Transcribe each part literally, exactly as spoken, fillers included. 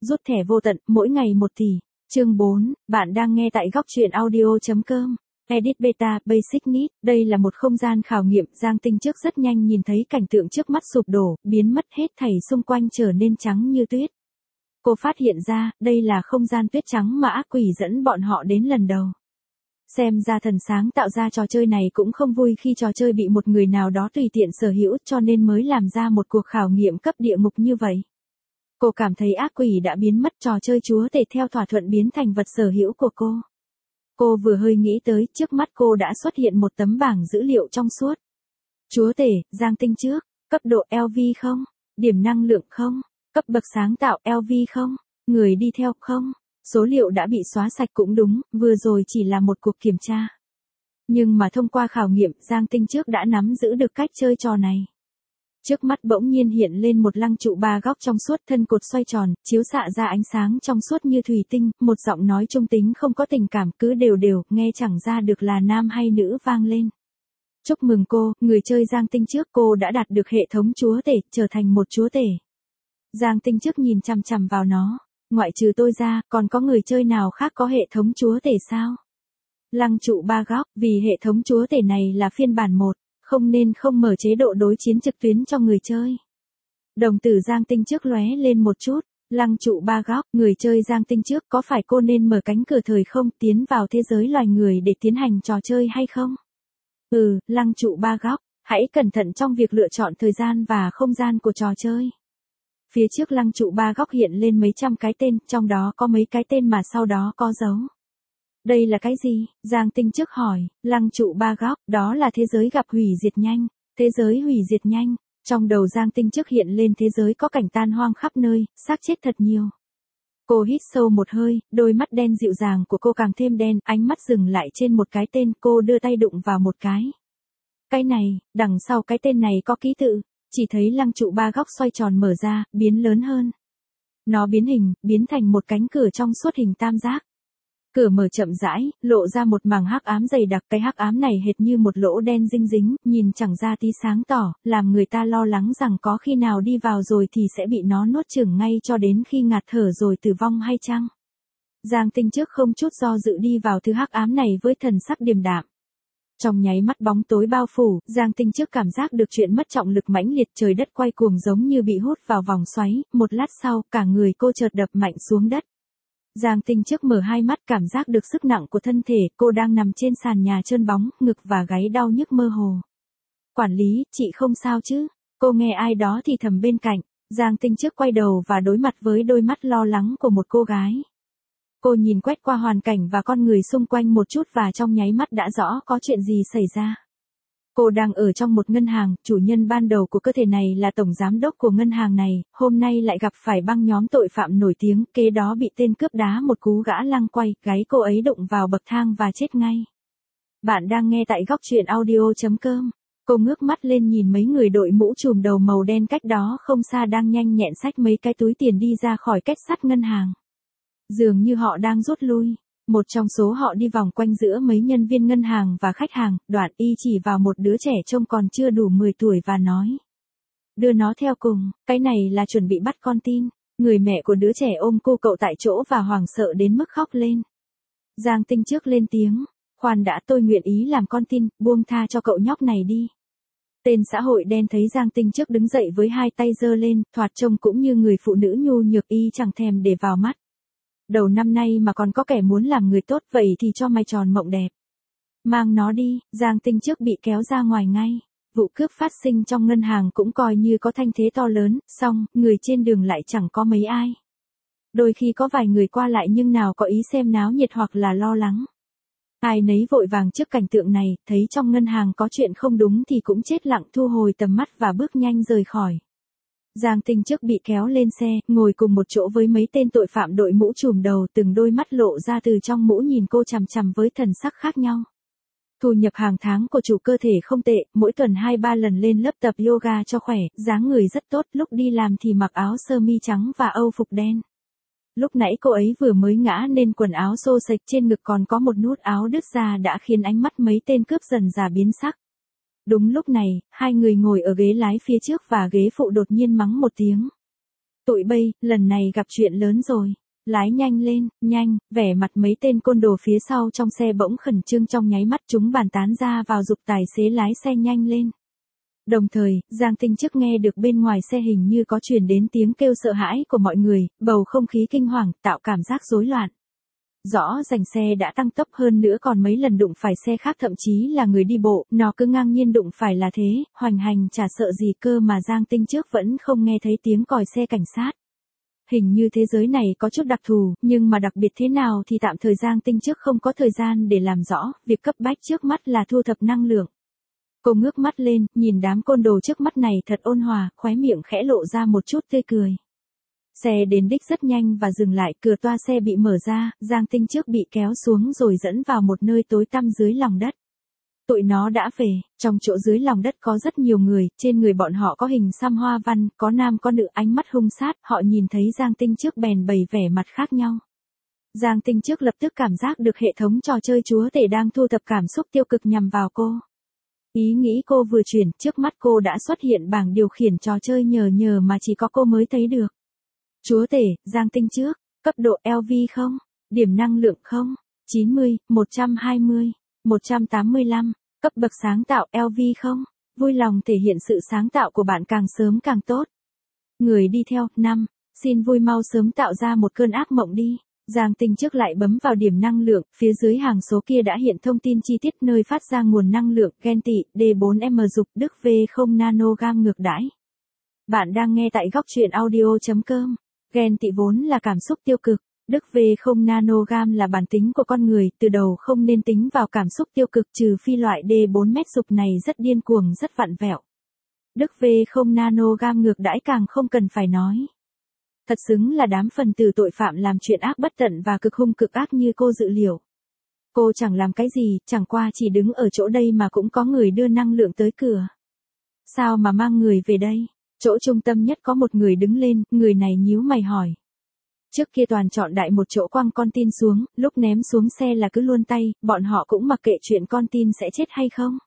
rút thẻ vô tận, mỗi ngày một tỷ. Chương bốn, bạn đang nghe tại góc truyện audio.com. Edit Beta, Basic Need, đây là một không gian khảo nghiệm, Giang Tinh trước rất nhanh nhìn thấy cảnh tượng trước mắt sụp đổ, biến mất hết thảy xung quanh trở nên trắng như tuyết. Cô phát hiện ra, đây là không gian tuyết trắng mà ác quỷ dẫn bọn họ đến lần đầu. Xem ra thần sáng tạo ra trò chơi này cũng không vui khi trò chơi bị một người nào đó tùy tiện sở hữu cho nên mới làm ra một cuộc khảo nghiệm cấp địa ngục như vậy. Cô cảm thấy ác quỷ đã biến mất, trò chơi chúa tể theo thỏa thuận biến thành vật sở hữu của cô. Cô vừa hơi nghĩ tới, trước mắt cô đã xuất hiện một tấm bảng dữ liệu trong suốt. Chúa tể, Giang Tinh trước, cấp độ lờ vê không, điểm năng lượng không, cấp bậc sáng tạo lờ vê không, người đi theo không. Số liệu đã bị xóa sạch cũng đúng, vừa rồi chỉ là một cuộc kiểm tra. Nhưng mà thông qua khảo nghiệm, Giang Tinh trước đã nắm giữ được cách chơi trò này. Trước mắt bỗng nhiên hiện lên một lăng trụ ba góc trong suốt, thân cột xoay tròn, chiếu xạ ra ánh sáng trong suốt như thủy tinh, một giọng nói trung tính không có tình cảm, cứ đều đều, nghe chẳng ra được là nam hay nữ vang lên. Chúc mừng cô, người chơi Giang Tinh trước, cô đã đạt được hệ thống chúa tể, trở thành một chúa tể. Giang Tinh trước nhìn chằm chằm vào nó. Ngoại trừ tôi ra, còn có người chơi nào khác có hệ thống chúa tể sao? Lăng trụ ba góc, vì hệ thống chúa tể này là phiên bản một, không nên không mở chế độ đối chiến trực tuyến cho người chơi. Đồng tử Giang Tinh trước lóe lên một chút, lăng trụ ba góc, người chơi Giang Tinh trước, có phải cô nên mở cánh cửa thời không tiến vào thế giới loài người để tiến hành trò chơi hay không? Ừ, lăng trụ ba góc, hãy cẩn thận trong việc lựa chọn thời gian và không gian của trò chơi. Phía trước lăng trụ ba góc hiện lên mấy trăm cái tên, trong đó có mấy cái tên mà sau đó có dấu. Đây là cái gì? Giang Tinh trước hỏi, lăng trụ ba góc, đó là thế giới gặp hủy diệt nhanh, thế giới hủy diệt nhanh. Trong đầu Giang Tinh trước hiện lên thế giới có cảnh tan hoang khắp nơi, xác chết thật nhiều. Cô hít sâu một hơi, đôi mắt đen dịu dàng của cô càng thêm đen, ánh mắt dừng lại trên một cái tên, cô đưa tay đụng vào một cái. Cái này, đằng sau cái tên này có ký tự. Chỉ thấy lăng trụ ba góc xoay tròn mở ra, biến lớn hơn. Nó biến hình, biến thành một cánh cửa trong suốt hình tam giác. Cửa mở chậm rãi, lộ ra một mảng hắc ám dày đặc, cái hắc ám này hệt như một lỗ đen dinh dính, nhìn chẳng ra tí sáng tỏ, làm người ta lo lắng rằng có khi nào đi vào rồi thì sẽ bị nó nuốt chửng ngay cho đến khi ngạt thở rồi tử vong hay chăng? Giang Tinh trước không chút do dự đi vào thứ hắc ám này với thần sắc điềm đạm. Trong nháy mắt bóng tối bao phủ, Giang Tinh trước cảm giác được chuyện mất trọng lực mãnh liệt, trời đất quay cuồng giống như bị hút vào vòng xoáy, một lát sau, cả người cô chợt đập mạnh xuống đất. Giang Tinh trước mở hai mắt, cảm giác được sức nặng của thân thể, cô đang nằm trên sàn nhà trơn bóng, ngực và gáy đau nhức mơ hồ. Quản lý, chị không sao chứ? Cô nghe ai đó thì thầm bên cạnh. Giang Tinh trước quay đầu và đối mặt với đôi mắt lo lắng của một cô gái. Cô nhìn quét qua hoàn cảnh và con người xung quanh một chút và trong nháy mắt đã rõ có chuyện gì xảy ra. Cô đang ở trong một ngân hàng, chủ nhân ban đầu của cơ thể này là tổng giám đốc của ngân hàng này, hôm nay lại gặp phải băng nhóm tội phạm nổi tiếng, kế đó bị tên cướp đá một cú gã lăng quay, gáy cô ấy đụng vào bậc thang và chết ngay. Bạn đang nghe tại góc truyện audio.com. Cô ngước mắt lên nhìn mấy người đội mũ trùm đầu màu đen cách đó không xa đang nhanh nhẹn xách mấy cái túi tiền đi ra khỏi kết sắt ngân hàng. Dường như họ đang rút lui. Một trong số họ đi vòng quanh giữa mấy nhân viên ngân hàng và khách hàng, đoạn y chỉ vào một đứa trẻ trông còn chưa đủ mười tuổi và nói. Đưa nó theo cùng, cái này là chuẩn bị bắt con tin. Người mẹ của đứa trẻ ôm cô cậu tại chỗ và hoảng sợ đến mức khóc lên. Giang Tinh trước lên tiếng, khoan đã, tôi nguyện ý làm con tin, buông tha cho cậu nhóc này đi. Tên xã hội đen thấy Giang Tinh trước đứng dậy với hai tay giơ lên, thoạt trông cũng như người phụ nữ nhu nhược, y chẳng thèm để vào mắt. Đầu năm nay mà còn có kẻ muốn làm người tốt, vậy thì cho mày tròn mộng đẹp. Mang nó đi. Giang Tinh trước bị kéo ra ngoài ngay. Vụ cướp phát sinh trong ngân hàng cũng coi như có thanh thế to lớn, song, người trên đường lại chẳng có mấy ai. Đôi khi có vài người qua lại nhưng nào có ý xem náo nhiệt hoặc là lo lắng. Ai nấy vội vàng trước cảnh tượng này, thấy trong ngân hàng có chuyện không đúng thì cũng chết lặng thu hồi tầm mắt và bước nhanh rời khỏi. Giang Tinh trước bị kéo lên xe, ngồi cùng một chỗ với mấy tên tội phạm đội mũ trùm đầu, từng đôi mắt lộ ra từ trong mũ nhìn cô chằm chằm với thần sắc khác nhau. Thu nhập hàng tháng của chủ cơ thể không tệ, mỗi tuần hai ba lần lên lớp tập yoga cho khỏe, dáng người rất tốt, lúc đi làm thì mặc áo sơ mi trắng và âu phục đen. Lúc nãy cô ấy vừa mới ngã nên quần áo xô xệch, trên ngực còn có một nút áo đứt ra đã khiến ánh mắt mấy tên cướp dần già biến sắc. Đúng lúc này, hai người ngồi ở ghế lái phía trước và ghế phụ đột nhiên mắng một tiếng. Tụi bay, lần này gặp chuyện lớn rồi. Lái nhanh lên, nhanh, vẻ mặt mấy tên côn đồ phía sau trong xe bỗng khẩn trương, trong nháy mắt chúng bàn tán ra vào giục tài xế lái xe nhanh lên. Đồng thời, Giang Tinh Chức nghe được bên ngoài xe hình như có truyền đến tiếng kêu sợ hãi của mọi người, bầu không khí kinh hoàng, tạo cảm giác rối loạn. Rõ rành xe đã tăng tốc hơn nữa còn mấy lần đụng phải xe khác, thậm chí là người đi bộ, nó cứ ngang nhiên đụng phải là thế, hoành hành chả sợ gì cơ mà Giang Tinh Chức vẫn không nghe thấy tiếng còi xe cảnh sát. Hình như thế giới này có chút đặc thù, nhưng mà đặc biệt thế nào thì tạm thời Giang Tinh Chức không có thời gian để làm rõ, việc cấp bách trước mắt là thu thập năng lượng. Cô ngước mắt lên, nhìn đám côn đồ trước mắt này thật ôn hòa, khóe miệng khẽ lộ ra một chút tươi cười. Xe đến đích rất nhanh và dừng lại, cửa toa xe bị mở ra, Giang Tinh Chức bị kéo xuống rồi dẫn vào một nơi tối tăm dưới lòng đất. Tụi nó đã về, trong chỗ dưới lòng đất có rất nhiều người, trên người bọn họ có hình xăm hoa văn, có nam có nữ, ánh mắt hung sát, họ nhìn thấy Giang Tinh Chức bèn bày vẻ mặt khác nhau. Giang Tinh Chức lập tức cảm giác được hệ thống trò chơi chúa tể đang thu thập cảm xúc tiêu cực nhằm vào cô. Ý nghĩ cô vừa chuyển, trước mắt cô đã xuất hiện bảng điều khiển trò chơi nhờ nhờ mà chỉ có cô mới thấy được. Chúa tể, Giang Tinh Chức, cấp độ lờ vê không, điểm năng lượng không, chín mươi, một trăm hai mươi, một trăm tám mươi lăm, cấp bậc sáng tạo lờ vê không, vui lòng thể hiện sự sáng tạo của bạn càng sớm càng tốt. Người đi theo, năm, xin vui mau sớm tạo ra một cơn ác mộng đi. Giang Tinh Chức lại bấm vào điểm năng lượng, phía dưới hàng số kia đã hiện thông tin chi tiết nơi phát ra nguồn năng lượng, ghen tị, D bốn M dục, Đức V không nanogam ngược đãi. Bạn đang nghe tại góc truyện audio chấm com. Ghen tị vốn là cảm xúc tiêu cực, Đức V không nanogam là bản tính của con người, từ đầu không nên tính vào cảm xúc tiêu cực trừ phi loại D bốn mét dục này rất điên cuồng rất vặn vẹo. Đức V không nanogam ngược đãi càng không cần phải nói. Thật xứng là đám phần tử tội phạm làm chuyện ác bất tận và cực hung cực ác như cô dự liệu. Cô chẳng làm cái gì, chẳng qua chỉ đứng ở chỗ đây mà cũng có người đưa năng lượng tới cửa. Sao mà mang người về đây? Chỗ trung tâm nhất có một người đứng lên, người này nhíu mày hỏi. Trước kia toàn chọn đại một chỗ quăng con tin xuống, lúc ném xuống xe là cứ luôn tay, bọn họ cũng mặc kệ chuyện con tin sẽ chết hay không.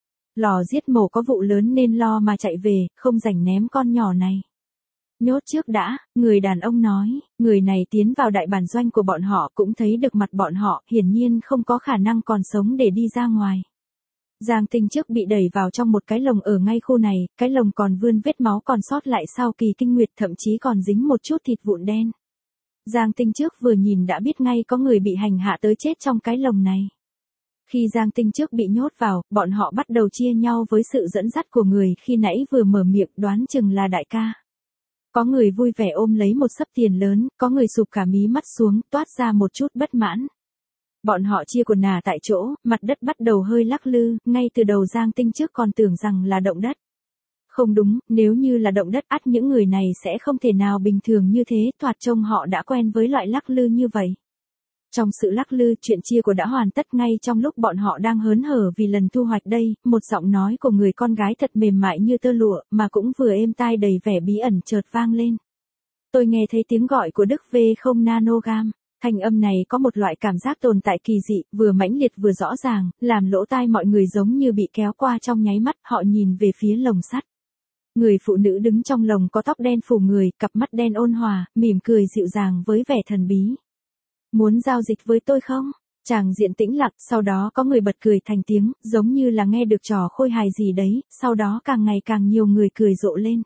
Lò giết mổ có vụ lớn nên lo mà chạy về, không rảnh ném con nhỏ này. Nhốt trước đã, người đàn ông nói, người này tiến vào đại bản doanh của bọn họ cũng thấy được mặt bọn họ, hiển nhiên không có khả năng còn sống để đi ra ngoài. Giang Tinh Chức bị đẩy vào trong một cái lồng ở ngay khu này, cái lồng còn vươn vết máu còn sót lại sau kỳ kinh nguyệt, thậm chí còn dính một chút thịt vụn đen. Giang Tinh Chức vừa nhìn đã biết ngay có người bị hành hạ tới chết trong cái lồng này. Khi Giang Tinh Chức bị nhốt vào, bọn họ bắt đầu chia nhau với sự dẫn dắt của người khi nãy vừa mở miệng, đoán chừng là đại ca. Có người vui vẻ ôm lấy một xấp tiền lớn, có người sụp cả mí mắt xuống, toát ra một chút bất mãn. Bọn họ chia quần nà tại chỗ, mặt đất bắt đầu hơi lắc lư, ngay từ đầu Giang Tinh Chức còn tưởng rằng là động đất. Không đúng, nếu như là động đất ắt những người này sẽ không thể nào bình thường như thế, thoạt trông họ đã quen với loại lắc lư như vậy. Trong sự lắc lư, chuyện chia của đã hoàn tất ngay trong lúc bọn họ đang hớn hở vì lần thu hoạch đây, một giọng nói của người con gái thật mềm mại như tơ lụa, mà cũng vừa êm tai đầy vẻ bí ẩn chợt vang lên. Tôi nghe thấy tiếng gọi của Đức V không nanogam, thanh âm này có một loại cảm giác tồn tại kỳ dị, vừa mãnh liệt vừa rõ ràng, làm lỗ tai mọi người giống như bị kéo qua trong nháy mắt, họ nhìn về phía lồng sắt. Người phụ nữ đứng trong lồng có tóc đen phủ người, cặp mắt đen ôn hòa, mỉm cười dịu dàng với vẻ thần bí. Muốn giao dịch với tôi không? Chàng diện tĩnh lặng, sau đó có người bật cười thành tiếng, giống như là nghe được trò khôi hài gì đấy, sau đó càng ngày càng nhiều người cười rộ lên.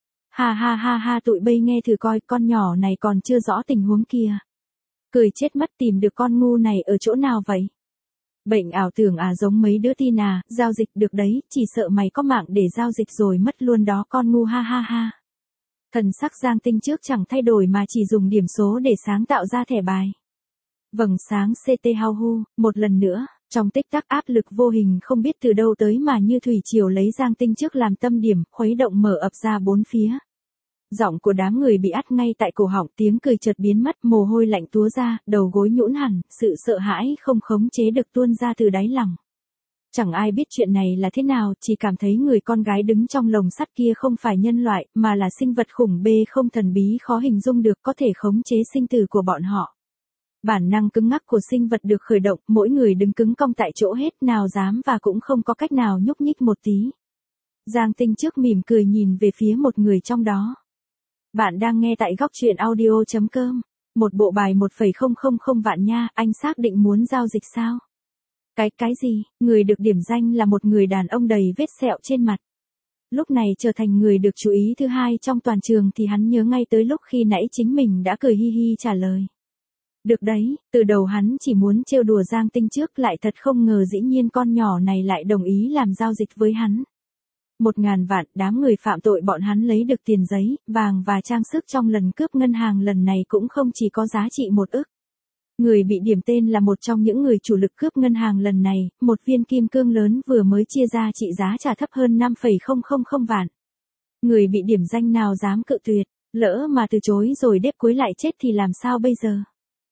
Ha ha ha ha, tụi bay nghe thử coi, con nhỏ này còn chưa rõ tình huống kìa. Cười chết mất, tìm được con ngu này ở chỗ nào vậy? Bệnh ảo tưởng à, giống mấy đứa tin à, giao dịch được đấy, chỉ sợ mày có mạng để giao dịch rồi mất luôn đó con ngu, ha ha ha. Thần sắc Giang Tinh Chức chẳng thay đổi mà chỉ dùng điểm số để sáng tạo ra thẻ bài. Vầng sáng xê tê hao hu, một lần nữa, trong tích tắc áp lực vô hình không biết từ đâu tới mà như thủy triều lấy Giang Tinh Chức làm tâm điểm, khuấy động mở ập ra bốn phía. Giọng của đám người bị ắt ngay tại cổ họng, tiếng cười chợt biến mất, mồ hôi lạnh túa ra, đầu gối nhũn hẳn, sự sợ hãi không khống chế được tuôn ra từ đáy lòng. Chẳng ai biết chuyện này là thế nào, chỉ cảm thấy người con gái đứng trong lồng sắt kia không phải nhân loại, mà là sinh vật khủng bê không thần bí khó hình dung được, có thể khống chế sinh tử của bọn họ. Bản năng cứng ngắc của sinh vật được khởi động, mỗi người đứng cứng cong tại chỗ hết, nào dám và cũng không có cách nào nhúc nhích một tí. Giang Tinh Chức mỉm cười nhìn về phía một người trong đó. Bạn đang nghe tại góc truyện audio chấm com. Một bộ bài một phẩy không không không vạn nha, anh xác định muốn giao dịch sao? Cái cái gì? Người được điểm danh là một người đàn ông đầy vết sẹo trên mặt. Lúc này trở thành người được chú ý thứ hai trong toàn trường thì hắn nhớ ngay tới lúc khi nãy chính mình đã cười hi hi trả lời. Được đấy, từ đầu hắn chỉ muốn trêu đùa Giang Tinh trước, lại thật không ngờ dĩ nhiên con nhỏ này lại đồng ý làm giao dịch với hắn. Một ngàn vạn, đám người phạm tội bọn hắn lấy được tiền giấy, vàng và trang sức trong lần cướp ngân hàng lần này cũng không chỉ có giá trị một ức. Người bị điểm tên là một trong những người chủ lực cướp ngân hàng lần này, một viên kim cương lớn vừa mới chia ra trị giá trả thấp hơn năm phẩy không không không vạn. Người bị điểm danh nào dám cự tuyệt, lỡ mà từ chối rồi đếp cuối lại chết thì làm sao bây giờ?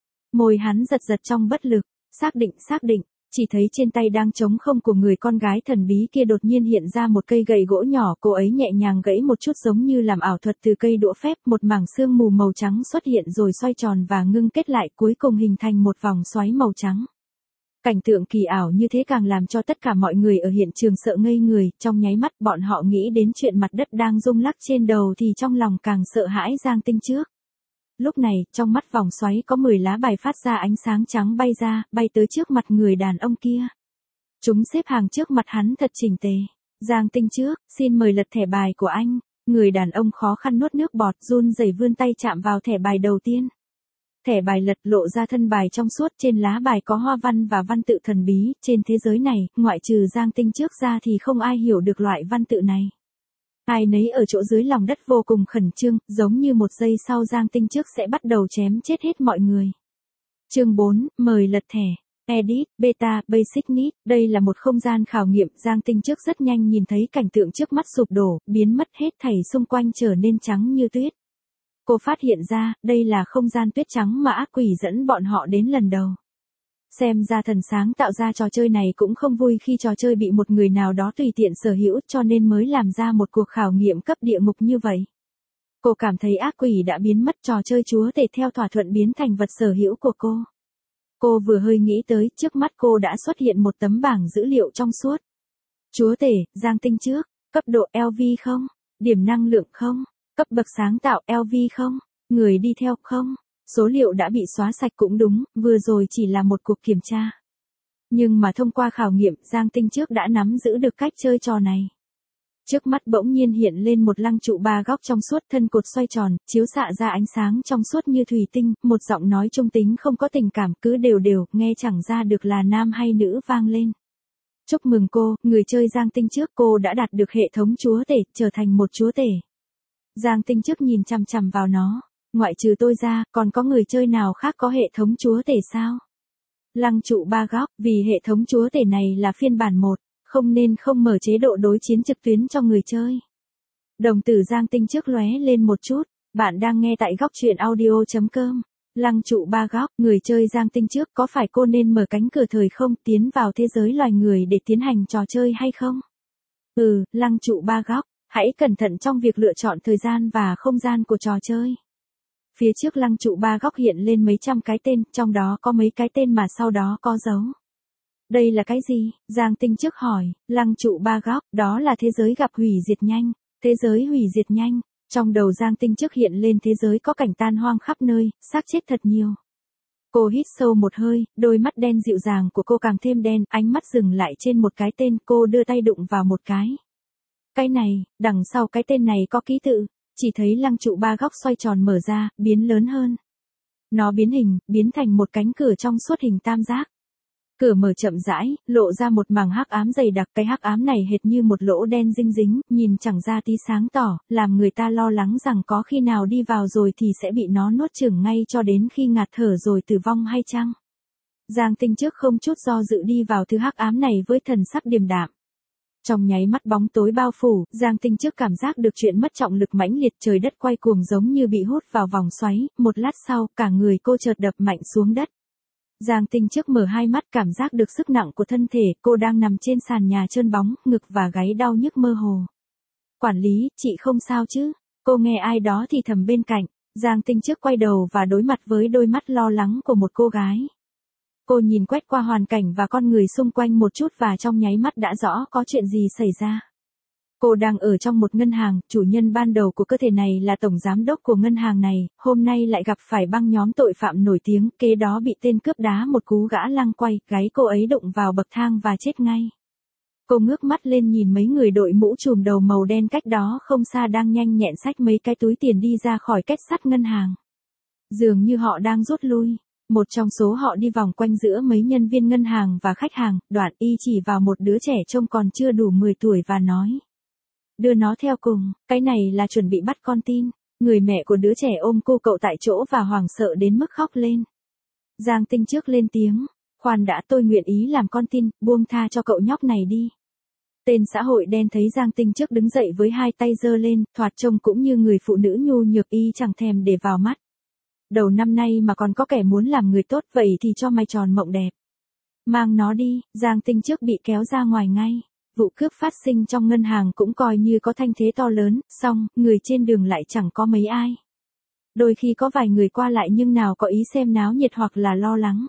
Môi hắn giật giật trong bất lực, xác định xác định. Chỉ thấy trên tay đang trống không của người con gái thần bí kia đột nhiên hiện ra một cây gậy gỗ nhỏ, cô ấy nhẹ nhàng gãy một chút giống như làm ảo thuật từ cây đũa phép, một mảng sương mù màu trắng xuất hiện rồi xoay tròn và ngưng kết lại, cuối cùng hình thành một vòng xoáy màu trắng. Cảnh tượng kỳ ảo như thế càng làm cho tất cả mọi người ở hiện trường sợ ngây người, trong nháy mắt bọn họ nghĩ đến chuyện mặt đất đang rung lắc trên đầu thì trong lòng càng sợ hãi Giang Tinh trước. Lúc này, trong mắt vòng xoáy có mười lá bài phát ra ánh sáng trắng bay ra, bay tới trước mặt người đàn ông kia. Chúng xếp hàng trước mặt hắn thật chỉnh tề. Giang Tinh trước, xin mời lật thẻ bài của anh. Người đàn ông khó khăn nuốt nước bọt, run rẩy vươn tay chạm vào thẻ bài đầu tiên. Thẻ bài lật lộ ra thân bài trong suốt, trên lá bài có hoa văn và văn tự thần bí. Trên thế giới này, ngoại trừ Giang Tinh trước ra thì không ai hiểu được loại văn tự này. Ai nấy ở chỗ dưới lòng đất vô cùng khẩn trương, giống như một giây sau Giang Tinh trước sẽ bắt đầu chém chết hết mọi người. Chương bốn, mời lật thẻ. Edit, Beta, Basic Need. Đây là một không gian khảo nghiệm. Giang Tinh trước rất nhanh nhìn thấy cảnh tượng trước mắt sụp đổ, biến mất hết thảy xung quanh trở nên trắng như tuyết. Cô phát hiện ra, đây là không gian tuyết trắng mà ác quỷ dẫn bọn họ đến lần đầu. Xem ra thần sáng tạo ra trò chơi này cũng không vui khi trò chơi bị một người nào đó tùy tiện sở hữu, cho nên mới làm ra một cuộc khảo nghiệm cấp địa ngục như vậy. Cô cảm thấy ác quỷ đã biến mất, trò chơi chúa tể theo thỏa thuận biến thành vật sở hữu của cô. Cô vừa hơi nghĩ tới, trước mắt cô đã xuất hiện một tấm bảng dữ liệu trong suốt. Chúa tể, Giang Tinh trước, cấp độ lờ vê không, điểm năng lượng không, cấp bậc sáng tạo lờ vê không, người đi theo không. Số liệu đã bị xóa sạch cũng đúng, vừa rồi chỉ là một cuộc kiểm tra. Nhưng mà thông qua khảo nghiệm, Giang Tinh trước đã nắm giữ được cách chơi trò này. Trước mắt bỗng nhiên hiện lên một lăng trụ ba góc trong suốt, thân cột xoay tròn, chiếu xạ ra ánh sáng trong suốt như thủy tinh, một giọng nói trung tính không có tình cảm, cứ đều đều, nghe chẳng ra được là nam hay nữ vang lên. Chúc mừng cô, người chơi Giang Tinh trước, cô đã đạt được hệ thống chúa tể, trở thành một chúa tể. Giang Tinh trước nhìn chằm chằm vào nó. Ngoại trừ tôi ra, còn có người chơi nào khác có hệ thống chúa tể sao? Lăng trụ ba góc, vì hệ thống chúa tể này là phiên bản một, không nên không mở chế độ đối chiến trực tuyến cho người chơi. Đồng tử Giang Tinh trước lóe lên một chút, bạn đang nghe tại góc truyện audio chấm com. Lăng trụ ba góc, người chơi Giang Tinh trước, có phải cô nên mở cánh cửa thời không tiến vào thế giới loài người để tiến hành trò chơi hay không? Ừ, lăng trụ ba góc, hãy cẩn thận trong việc lựa chọn thời gian và không gian của trò chơi. Phía trước lăng trụ ba góc hiện lên mấy trăm cái tên, trong đó có mấy cái tên mà sau đó có dấu. Đây là cái gì? Giang Tinh trước hỏi. Lăng trụ ba góc, đó là thế giới gặp hủy diệt nhanh. Thế giới hủy diệt nhanh. Trong đầu Giang Tinh trước hiện lên thế giới có cảnh tan hoang khắp nơi, xác chết thật nhiều. Cô hít sâu một hơi, đôi mắt đen dịu dàng của cô càng thêm đen, ánh mắt dừng lại trên một cái tên, cô đưa tay đụng vào một cái. Cái này, đằng sau cái tên này có ký tự. Chỉ thấy lăng trụ ba góc xoay tròn mở ra, biến lớn hơn. Nó biến hình, biến thành một cánh cửa trong suốt hình tam giác. Cửa mở chậm rãi, lộ ra một màng hắc ám dày đặc, cái hắc ám này hệt như một lỗ đen dinh dính, nhìn chẳng ra tí sáng tỏ, làm người ta lo lắng rằng có khi nào đi vào rồi thì sẽ bị nó nuốt chửng ngay cho đến khi ngạt thở rồi tử vong hay chăng? Giang Tinh trước không chút do dự đi vào thứ hắc ám này với thần sắc điềm đạm. Trong nháy mắt bóng tối bao phủ, Giang Tinh trước cảm giác được chuyện mất trọng lực mãnh liệt, trời đất quay cuồng giống như bị hút vào vòng xoáy, một lát sau, cả người cô chợt đập mạnh xuống đất. Giang Tinh trước mở hai mắt, cảm giác được sức nặng của thân thể, cô đang nằm trên sàn nhà trơn bóng, ngực và gáy đau nhức mơ hồ. Quản lý, chị không sao chứ? Cô nghe ai đó thì thầm bên cạnh. Giang Tinh trước quay đầu và đối mặt với đôi mắt lo lắng của một cô gái. Cô nhìn quét qua hoàn cảnh và con người xung quanh một chút và trong nháy mắt đã rõ có chuyện gì xảy ra. Cô đang ở trong một ngân hàng, chủ nhân ban đầu của cơ thể này là tổng giám đốc của ngân hàng này, hôm nay lại gặp phải băng nhóm tội phạm nổi tiếng, kế đó bị tên cướp đá một cú gã lăng quay, gáy cô ấy đụng vào bậc thang và chết ngay. Cô ngước mắt lên nhìn mấy người đội mũ trùm đầu màu đen cách đó không xa đang nhanh nhẹn xách mấy cái túi tiền đi ra khỏi kết sắt ngân hàng. Dường như họ đang rút lui. Một trong số họ đi vòng quanh giữa mấy nhân viên ngân hàng và khách hàng, đoạn y chỉ vào một đứa trẻ trông còn chưa đủ mười tuổi và nói. Đưa nó theo cùng, cái này là chuẩn bị bắt con tin. Người mẹ của đứa trẻ ôm cô cậu tại chỗ và hoảng sợ đến mức khóc lên. Giang Tinh trước lên tiếng. Khoan đã, tôi nguyện ý làm con tin, buông tha cho cậu nhóc này đi. Tên xã hội đen thấy Giang Tinh trước đứng dậy với hai tay giơ lên, thoạt trông cũng như người phụ nữ nhu nhược y chẳng thèm để vào mắt. Đầu năm nay mà còn có kẻ muốn làm người tốt, vậy thì cho mày tròn mộng đẹp. Mang nó đi. Giang Tinh trước bị kéo ra ngoài ngay. Vụ cướp phát sinh trong ngân hàng cũng coi như có thanh thế to lớn, song người trên đường lại chẳng có mấy ai. Đôi khi có vài người qua lại nhưng nào có ý xem náo nhiệt hoặc là lo lắng.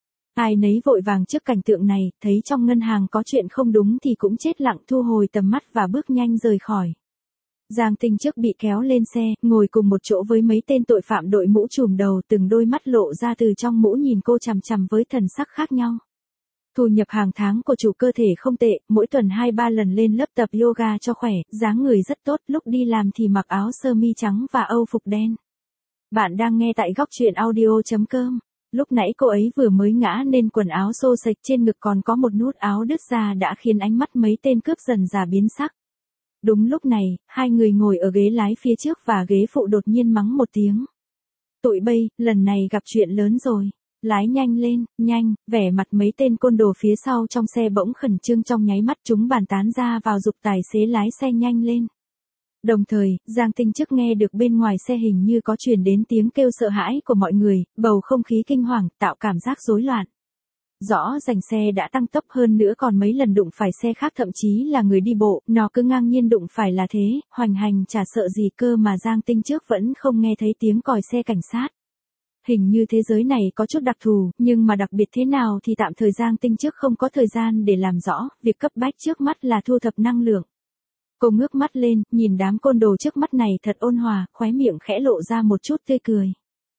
Ai nấy vội vàng trước cảnh tượng này, thấy trong ngân hàng có chuyện không đúng thì cũng chết lặng thu hồi tầm mắt và bước nhanh rời khỏi. Giang Tinh trước bị kéo lên xe, ngồi cùng một chỗ với mấy tên tội phạm đội mũ trùm đầu, từng đôi mắt lộ ra từ trong mũ nhìn cô chằm chằm với thần sắc khác nhau. Thu nhập hàng tháng của chủ cơ thể không tệ, mỗi tuần hai ba lần lên lớp tập yoga cho khỏe, dáng người rất tốt, lúc đi làm thì mặc áo sơ mi trắng và âu phục đen. Bạn đang nghe tại góc truyện audio chấm com. Lúc nãy cô ấy vừa mới ngã nên quần áo xô xệch, trên ngực còn có một nút áo đứt ra đã khiến ánh mắt mấy tên cướp dần già biến sắc. Đúng lúc này, hai người ngồi ở ghế lái phía trước và ghế phụ đột nhiên mắng một tiếng. Tụi bay, lần này gặp chuyện lớn rồi. Lái nhanh lên, nhanh, vẻ mặt mấy tên côn đồ phía sau trong xe bỗng khẩn trương, trong nháy mắt chúng bàn tán ra vào giục tài xế lái xe nhanh lên. Đồng thời, Giang Tinh trước nghe được bên ngoài xe hình như có truyền đến tiếng kêu sợ hãi của mọi người, bầu không khí kinh hoàng, tạo cảm giác rối loạn. Rõ rành xe đã tăng tốc, hơn nữa còn mấy lần đụng phải xe khác, thậm chí là người đi bộ, nó cứ ngang nhiên đụng phải là thế, hoành hành chả sợ gì cơ mà Giang Tinh trước vẫn không nghe thấy tiếng còi xe cảnh sát. Hình như thế giới này có chút đặc thù, nhưng mà đặc biệt thế nào thì tạm thời Giang Tinh trước không có thời gian để làm rõ, việc cấp bách trước mắt là thu thập năng lượng. Cô ngước mắt lên, nhìn đám côn đồ trước mắt này thật ôn hòa, khóe miệng khẽ lộ ra một chút tươi cười.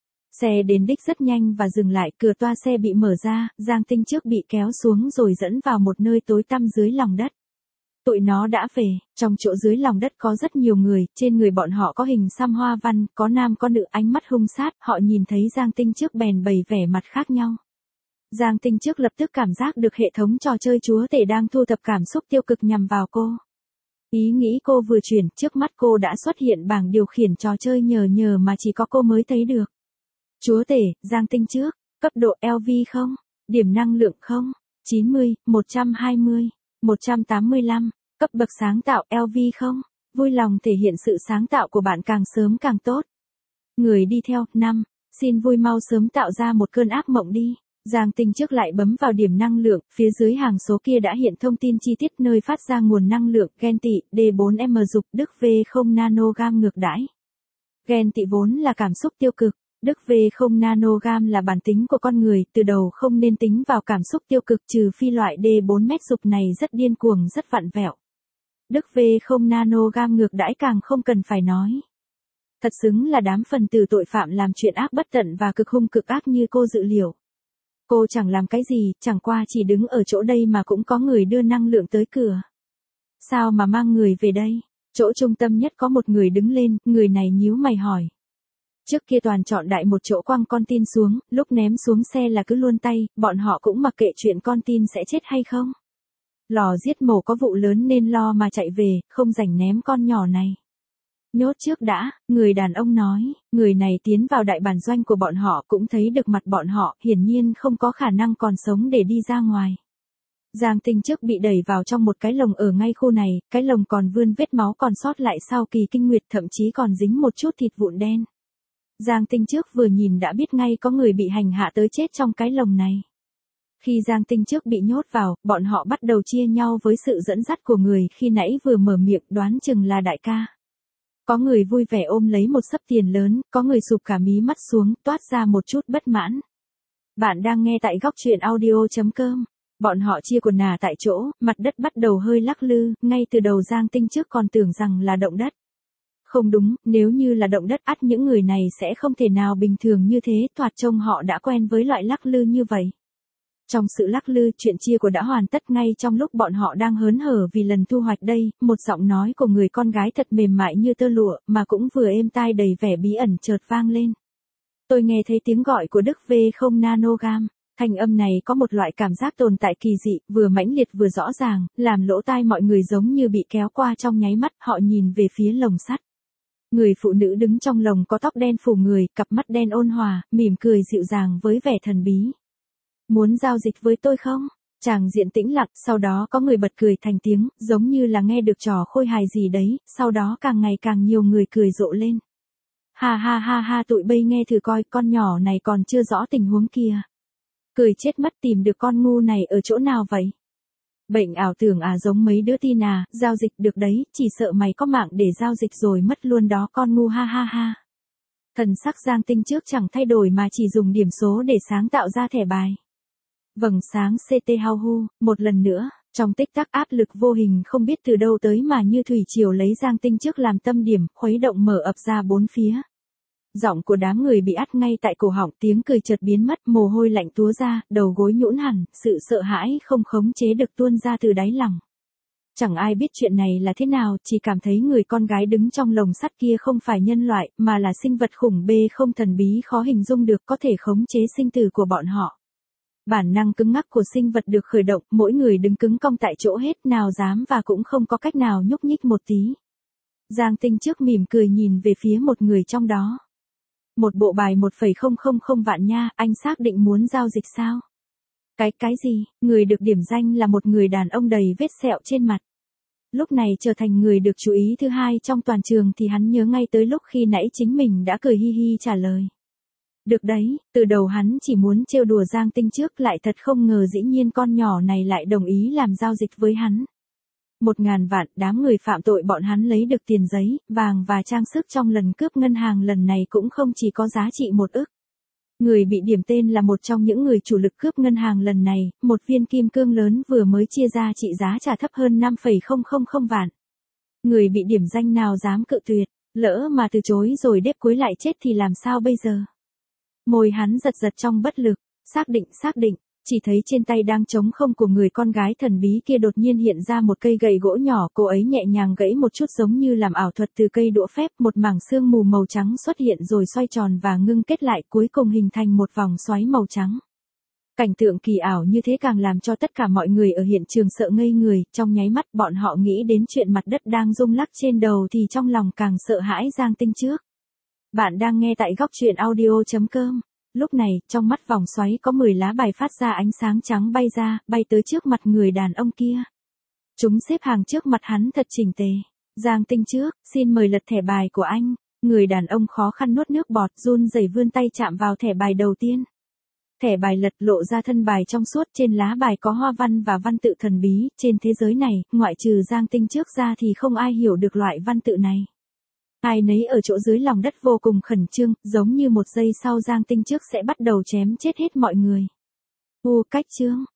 Xe đến đích rất nhanh và dừng lại, cửa toa xe bị mở ra, Giang Tinh trước bị kéo xuống rồi dẫn vào một nơi tối tăm dưới lòng đất. Tụi nó đã về, trong chỗ dưới lòng đất có rất nhiều người, trên người bọn họ có hình xăm hoa văn, có nam có nữ, ánh mắt hung sát, họ nhìn thấy Giang Tinh trước bèn bày vẻ mặt khác nhau. Giang Tinh trước lập tức cảm giác được hệ thống trò chơi chúa tể đang thu thập cảm xúc tiêu cực nhằm vào cô. Ý nghĩ cô vừa chuyển, trước mắt cô đã xuất hiện bảng điều khiển trò chơi nhờ nhờ mà chỉ có cô mới thấy được. Chúa tể, Giang Tinh trước, cấp độ lờ vê không, điểm năng lượng không, chín mươi, một trăm hai mươi, một trăm tám mươi lăm, cấp bậc sáng tạo lờ vê không, vui lòng thể hiện sự sáng tạo của bạn càng sớm càng tốt. Người đi theo, năm, xin vui mau sớm tạo ra một cơn ác mộng đi. Giang Tinh trước lại bấm vào điểm năng lượng, phía dưới hàng số kia đã hiện thông tin chi tiết nơi phát ra nguồn năng lượng, ghen tị, D bốn M dục, Đức V không nanogam ngược đãi. Ghen tị vốn là cảm xúc tiêu cực, Đức V không nanogam là bản tính của con người, từ đầu không nên tính vào cảm xúc tiêu cực, trừ phi loại D bốn mét dục này rất điên cuồng, rất vặn vẹo. Đức V không nanogam ngược đãi càng không cần phải nói. Thật xứng là đám phần tử tội phạm làm chuyện ác bất tận và cực hung cực ác như cô dự liệu. Cô chẳng làm cái gì, chẳng qua chỉ đứng ở chỗ đây mà cũng có người đưa năng lượng tới cửa. Sao mà mang người về đây? Chỗ trung tâm nhất có một người đứng lên, người này nhíu mày hỏi. Trước kia toàn chọn đại một chỗ quăng con tin xuống, lúc ném xuống xe là cứ luôn tay, bọn họ cũng mặc kệ chuyện con tin sẽ chết hay không. Lò giết mổ có vụ lớn nên lo mà chạy về, không rảnh ném con nhỏ này. Nhốt trước đã, người đàn ông nói, người này tiến vào đại bản doanh của bọn họ cũng thấy được mặt bọn họ, hiển nhiên không có khả năng còn sống để đi ra ngoài. Giang Tinh trước bị đẩy vào trong một cái lồng ở ngay khu này, cái lồng còn vươn vết máu còn sót lại sau kỳ kinh nguyệt, thậm chí còn dính một chút thịt vụn đen. Giang Tinh trước vừa nhìn đã biết ngay có người bị hành hạ tới chết trong cái lồng này. Khi Giang Tinh trước bị nhốt vào, bọn họ bắt đầu chia nhau với sự dẫn dắt của người khi nãy vừa mở miệng, đoán chừng là đại ca. Có người vui vẻ ôm lấy một xấp tiền lớn, có người sụp cả mí mắt xuống, toát ra một chút bất mãn. Bạn đang nghe tại góc truyện audio chấm com. Bọn họ chia quần nà tại chỗ, mặt đất bắt đầu hơi lắc lư, ngay từ đầu Giang Tinh trước còn tưởng rằng là động đất. Không đúng, nếu như là động đất ắt những người này sẽ không thể nào bình thường như thế, thoạt trông họ đã quen với loại lắc lư như vậy. Trong sự lắc lư, chuyện chia của đã hoàn tất ngay trong lúc bọn họ đang hớn hở vì lần thu hoạch đây, một giọng nói của người con gái thật mềm mại như tơ lụa, mà cũng vừa êm tai đầy vẻ bí ẩn chợt vang lên. Tôi nghe thấy tiếng gọi của Đức V không Nanogam. Thanh âm này có một loại cảm giác tồn tại kỳ dị, vừa mãnh liệt vừa rõ ràng, làm lỗ tai mọi người giống như bị kéo qua trong nháy mắt, họ nhìn về phía lồng sắt. Người phụ nữ đứng trong lồng có tóc đen phủ người, cặp mắt đen ôn hòa, mỉm cười dịu dàng với vẻ thần bí. Muốn giao dịch với tôi không? Chàng diện tĩnh lặng, sau đó có người bật cười thành tiếng, giống như là nghe được trò khôi hài gì đấy, sau đó càng ngày càng nhiều người cười rộ lên. Ha ha ha ha, tụi bây nghe thử coi, con nhỏ này còn chưa rõ tình huống kìa. Cười chết mất, tìm được con ngu này ở chỗ nào vậy? Bệnh ảo tưởng à, giống mấy đứa tin à, giao dịch được đấy, chỉ sợ mày có mạng để giao dịch rồi mất luôn đó con ngu, ha ha ha. Thần sắc Giang Tinh trước chẳng thay đổi mà chỉ dùng điểm số để sáng tạo ra thẻ bài. Vầng sáng xê tê Hao Hu, một lần nữa, trong tích tắc áp lực vô hình không biết từ đâu tới mà như thủy triều lấy Giang Tinh trước làm tâm điểm, khuấy động mở ập ra bốn phía. Giọng của đám người bị ắt ngay tại cổ họng, tiếng cười chợt biến mất, mồ hôi lạnh túa ra, đầu gối nhũn hẳn, sự sợ hãi không khống chế được tuôn ra từ đáy lòng. Chẳng ai biết chuyện này là thế nào, chỉ cảm thấy người con gái đứng trong lồng sắt kia không phải nhân loại, mà là sinh vật khủng bê không thần bí khó hình dung được, có thể khống chế sinh tử của bọn họ. Bản năng cứng ngắc của sinh vật được khởi động, mỗi người đứng cứng cong tại chỗ hết, nào dám và cũng không có cách nào nhúc nhích một tí. Giang Tinh trước mỉm cười nhìn về phía một người trong đó. Một bộ bài một phẩy không không không vạn nha, anh xác định muốn giao dịch sao? Cái cái gì? Người được điểm danh là một người đàn ông đầy vết sẹo trên mặt. Lúc này trở thành người được chú ý thứ hai trong toàn trường thì hắn nhớ ngay tới lúc khi nãy chính mình đã cười hi hi trả lời. Được đấy, từ đầu hắn chỉ muốn trêu đùa Giang Tinh trước, lại thật không ngờ dĩ nhiên con nhỏ này lại đồng ý làm giao dịch với hắn. Một ngàn vạn, đám người phạm tội bọn hắn lấy được tiền giấy, vàng và trang sức trong lần cướp ngân hàng lần này cũng không chỉ có giá trị một ức. Người bị điểm tên là một trong những người chủ lực cướp ngân hàng lần này, một viên kim cương lớn vừa mới chia ra trị giá trả thấp hơn năm phẩy không không không vạn. Người bị điểm danh nào dám cự tuyệt, lỡ mà từ chối rồi đếp cuối lại chết thì làm sao bây giờ? Môi hắn giật giật trong bất lực, xác định xác định. Chỉ thấy trên tay đang trống không của người con gái thần bí kia đột nhiên hiện ra một cây gậy gỗ nhỏ, cô ấy nhẹ nhàng gãy một chút giống như làm ảo thuật từ cây đũa phép, một mảng sương mù màu trắng xuất hiện rồi xoay tròn và ngưng kết lại, cuối cùng hình thành một vòng xoáy màu trắng. Cảnh tượng kỳ ảo như thế càng làm cho tất cả mọi người ở hiện trường sợ ngây người, trong nháy mắt bọn họ nghĩ đến chuyện mặt đất đang rung lắc trên đầu thì trong lòng càng sợ hãi Giang Tinh trước. Bạn đang nghe tại góc truyện audio chấm com. Lúc này, trong mắt vòng xoáy có mười lá bài phát ra ánh sáng trắng bay ra, bay tới trước mặt người đàn ông kia. Chúng xếp hàng trước mặt hắn thật chỉnh tề. Giang Tinh trước, xin mời lật thẻ bài của anh. Người đàn ông khó khăn nuốt nước bọt, run rẩy vươn tay chạm vào thẻ bài đầu tiên. Thẻ bài lật lộ ra thân bài trong suốt, trên lá bài có hoa văn và văn tự thần bí, trên thế giới này, ngoại trừ Giang Tinh trước ra thì không ai hiểu được loại văn tự này. Ai nấy ở chỗ dưới lòng đất vô cùng khẩn trương, giống như một giây sau Giang Tinh trước sẽ bắt đầu chém chết hết mọi người. U cách chương,